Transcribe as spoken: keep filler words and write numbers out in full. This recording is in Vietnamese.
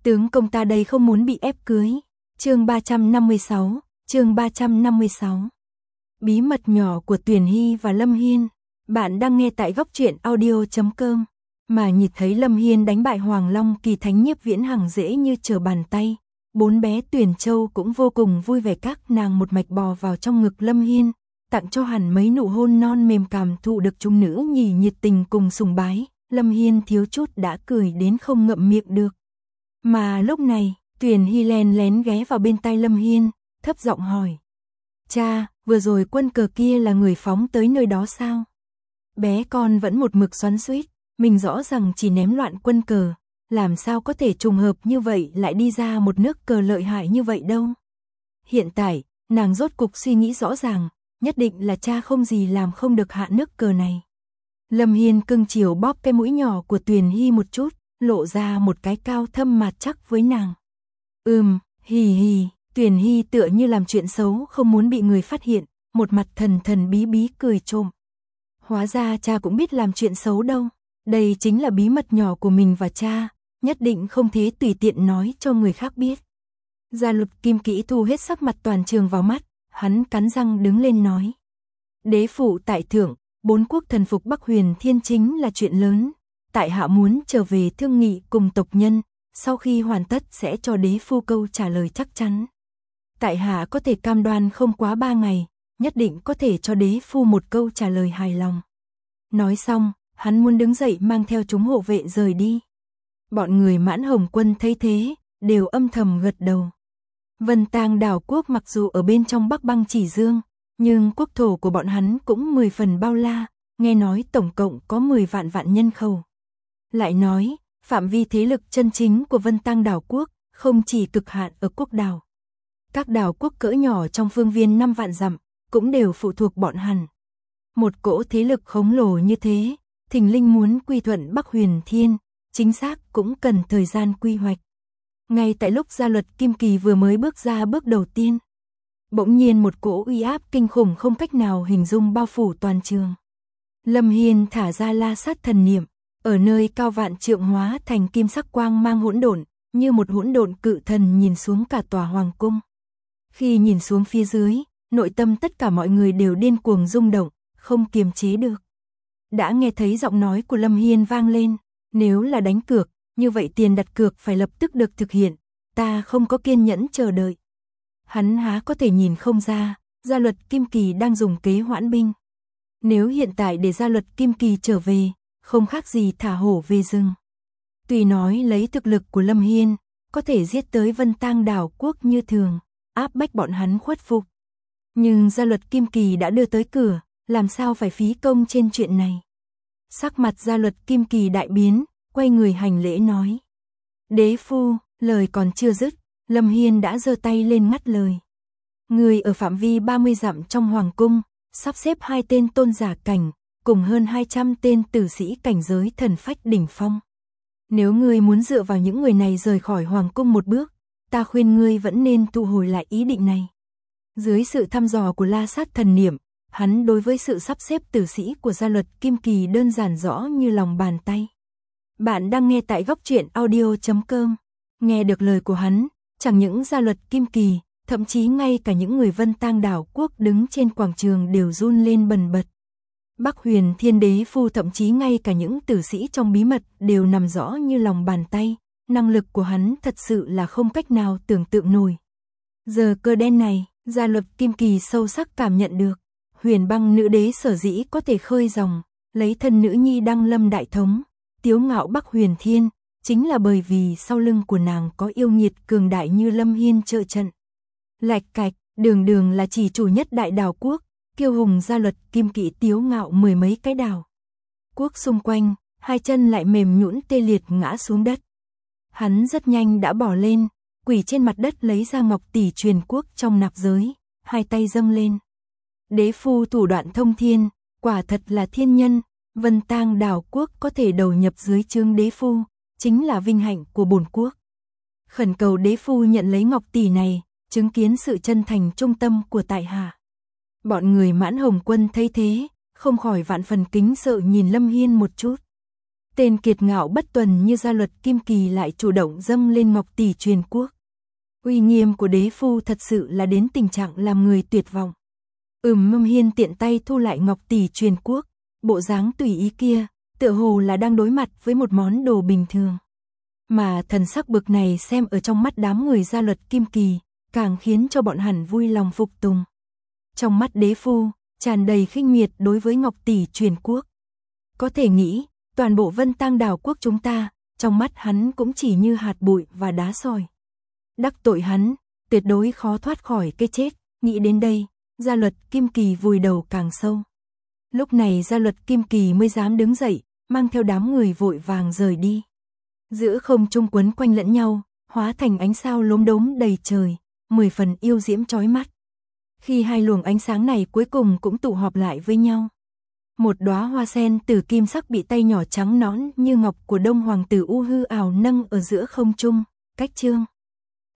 Tướng công ta đây không muốn bị ép cưới. Chương ba trăm năm mươi sáu, chương ba trăm năm mươi sáu. Bí mật nhỏ của Tuyển Hy và Lâm Hiên. Bạn đang nghe tại góc truyện audio chấm com. Mà nhìn thấy Lâm Hiên đánh bại Hoàng Long Kỳ Thánh Nhiếp Viễn Hằng dễ như trở bàn tay. Bốn bé Tuyển Châu cũng vô cùng vui vẻ, các nàng một mạch bò vào trong ngực Lâm Hiên, tặng cho hẳn mấy nụ hôn non mềm, cảm thụ được chúng nữ nhì nhiệt tình cùng sùng bái. Lâm Hiên thiếu chút đã cười đến không ngậm miệng được. Mà lúc này, Tuyển Hy lén lén ghé vào bên tai Lâm Hiên, thấp giọng hỏi. Cha, vừa rồi quân cờ kia là người phóng tới nơi đó sao? Bé con vẫn một mực xoắn xuýt, mình rõ ràng chỉ ném loạn quân cờ, làm sao có thể trùng hợp như vậy lại đi ra một nước cờ lợi hại như vậy đâu. Hiện tại, nàng rốt cục suy nghĩ rõ ràng, nhất định là cha không gì làm không được hạ nước cờ này. Lâm Hiên cưng chiều bóp cái mũi nhỏ của Tuyển Hy một chút, lộ ra một cái cao thâm mạt chắc với nàng. Ừm, hì hì, Tuyển Hy tựa như làm chuyện xấu không muốn bị người phát hiện, một mặt thần thần bí bí cười trộm. Hóa ra cha cũng biết làm chuyện xấu đâu, đây chính là bí mật nhỏ của mình và cha, nhất định không thể tùy tiện nói cho người khác biết. Gia Luật Kim Kỹ thu hết sắc mặt toàn trường vào mắt, hắn cắn răng đứng lên nói. Đế phụ tại thượng, bốn quốc thần phục Bắc Huyền Thiên chính là chuyện lớn, tại hạ muốn trở về thương nghị cùng tộc nhân, sau khi hoàn tất sẽ cho đế phu câu trả lời chắc chắn. Tại hạ có thể cam đoan không quá ba ngày, nhất định có thể cho đế phu một câu trả lời hài lòng. Nói xong, hắn muốn đứng dậy mang theo chúng hộ vệ rời đi. Bọn người Mãn Hồng Quân thấy thế, đều âm thầm gật đầu. Vân Tang đảo quốc mặc dù ở bên trong Bắc Băng Chỉ Dương, nhưng quốc thổ của bọn hắn cũng mười phần bao la, nghe nói tổng cộng có mười vạn vạn nhân khẩu. Lại nói, phạm vi thế lực chân chính của Vân Tang đảo quốc không chỉ cực hạn ở quốc đảo. Các đảo quốc cỡ nhỏ trong phương viên năm vạn dặm cũng đều phụ thuộc bọn hắn. Một cỗ thế lực khổng lồ như thế, thình linh muốn quy thuận Bắc Huyền Thiên, chính xác cũng cần thời gian quy hoạch. Ngay tại lúc Gia Luật Kim Kỳ vừa mới bước ra bước đầu tiên, bỗng nhiên một cỗ uy áp kinh khủng không cách nào hình dung bao phủ toàn trường. Lâm Hiên thả ra La Sát thần niệm, ở nơi cao vạn trượng hóa thành kim sắc quang mang hỗn độn, như một hỗn độn cự thần nhìn xuống cả tòa hoàng cung. Khi nhìn xuống phía dưới, nội tâm tất cả mọi người đều điên cuồng rung động, không kiềm chế được. Đã nghe thấy giọng nói của Lâm Hiên vang lên, nếu là đánh cược, như vậy tiền đặt cược phải lập tức được thực hiện, ta không có kiên nhẫn chờ đợi. Hắn há có thể nhìn không ra, Gia Luật Kim Kỳ đang dùng kế hoãn binh. Nếu hiện tại để Gia Luật Kim Kỳ trở về, không khác gì thả hổ về rừng. Tuy nói lấy thực lực của Lâm Hiên, có thể giết tới Vân Tang đảo quốc như thường, áp bách bọn hắn khuất phục. Nhưng Gia Luật Kim Kỳ đã đưa tới cửa, làm sao phải phí công trên chuyện này. Sắc mặt Gia Luật Kim Kỳ đại biến, quay người hành lễ nói. Đế phu, lời còn chưa dứt, Lâm Hiên đã giơ tay lên ngắt lời. Người ở phạm vi ba mươi dặm trong hoàng cung, sắp xếp hai tên tôn giả cảnh, cùng hơn hai trăm tên tử sĩ cảnh giới thần phách đỉnh phong. Nếu ngươi muốn dựa vào những người này rời khỏi hoàng cung một bước, ta khuyên ngươi vẫn nên thu hồi lại ý định này. Dưới sự thăm dò của La Sát thần niệm, hắn đối với sự sắp xếp tử sĩ của Gia Luật Kim Kỳ đơn giản rõ như lòng bàn tay. Bạn đang nghe tại góc truyện audio chấm com. Nghe được lời của hắn, chẳng những Gia Luật Kim Kỳ, thậm chí ngay cả những người Vân Tang đảo quốc đứng trên quảng trường đều run lên bần bật. Bắc Huyền Thiên đế phu thậm chí ngay cả những tử sĩ trong bí mật đều nằm rõ như lòng bàn tay, năng lực của hắn thật sự là không cách nào tưởng tượng nổi. Giờ cơ đen này, Gia Luật Kim Kỳ sâu sắc cảm nhận được, Huyền Băng nữ đế sở dĩ có thể khơi dòng, lấy thân nữ nhi đăng lâm đại thống, tiếu ngạo Bắc Huyền Thiên, chính là bởi vì sau lưng của nàng có yêu nghiệt cường đại như Lâm Hiên trợ trận. Lạch cạch, đường đường là chỉ chủ nhất đại đảo quốc, kiêu hùng Gia Luật Kim Kỳ tiếu ngạo mười mấy cái đảo quốc xung quanh, hai chân lại mềm nhũn tê liệt ngã xuống đất. Hắn rất nhanh đã bỏ lên, quỳ trên mặt đất lấy ra ngọc tỷ truyền quốc trong nạp giới, hai tay dâng lên. Đế phu thủ đoạn thông thiên, quả thật là thiên nhân, Vân Tang đảo quốc có thể đầu nhập dưới trướng đế phu, chính là vinh hạnh của bổn quốc. Khẩn cầu đế phu nhận lấy ngọc tỷ này, chứng kiến sự chân thành trung tâm của tại hạ. Bọn người Mãn Hồng Quân thấy thế, không khỏi vạn phần kính sợ nhìn Lâm Hiên một chút. Tên kiệt ngạo bất tuần như Gia Luật Kim Kỳ lại chủ động dâng lên Ngọc Tỷ truyền quốc. Uy nghiêm của đế phu thật sự là đến tình trạng làm người tuyệt vọng. Ừm Lâm Hiên tiện tay thu lại Ngọc Tỷ truyền quốc, bộ dáng tùy ý kia, tựa hồ là đang đối mặt với một món đồ bình thường. Mà thần sắc bực này xem ở trong mắt đám người Gia Luật Kim Kỳ, càng khiến cho bọn hắn vui lòng phục tùng. Trong mắt đế phu, tràn đầy khinh miệt đối với Ngọc Tỷ truyền quốc. Có thể nghĩ, toàn bộ Vân Tang đảo quốc chúng ta, trong mắt hắn cũng chỉ như hạt bụi và đá sỏi. Đắc tội hắn, tuyệt đối khó thoát khỏi cái chết, nghĩ đến đây, Gia Luật Kim Kỳ vùi đầu càng sâu. Lúc này Gia Luật Kim Kỳ mới dám đứng dậy, mang theo đám người vội vàng rời đi. Giữa không trung quấn quanh lẫn nhau, hóa thành ánh sao lốm đốm đầy trời, mười phần yêu diễm chói mắt. Khi hai luồng ánh sáng này cuối cùng cũng tụ họp lại với nhau, một đóa hoa sen tử kim sắc bị tay nhỏ trắng nõn như ngọc của Đông Hoàng tử U hư ảo nâng ở giữa không trung, cách chương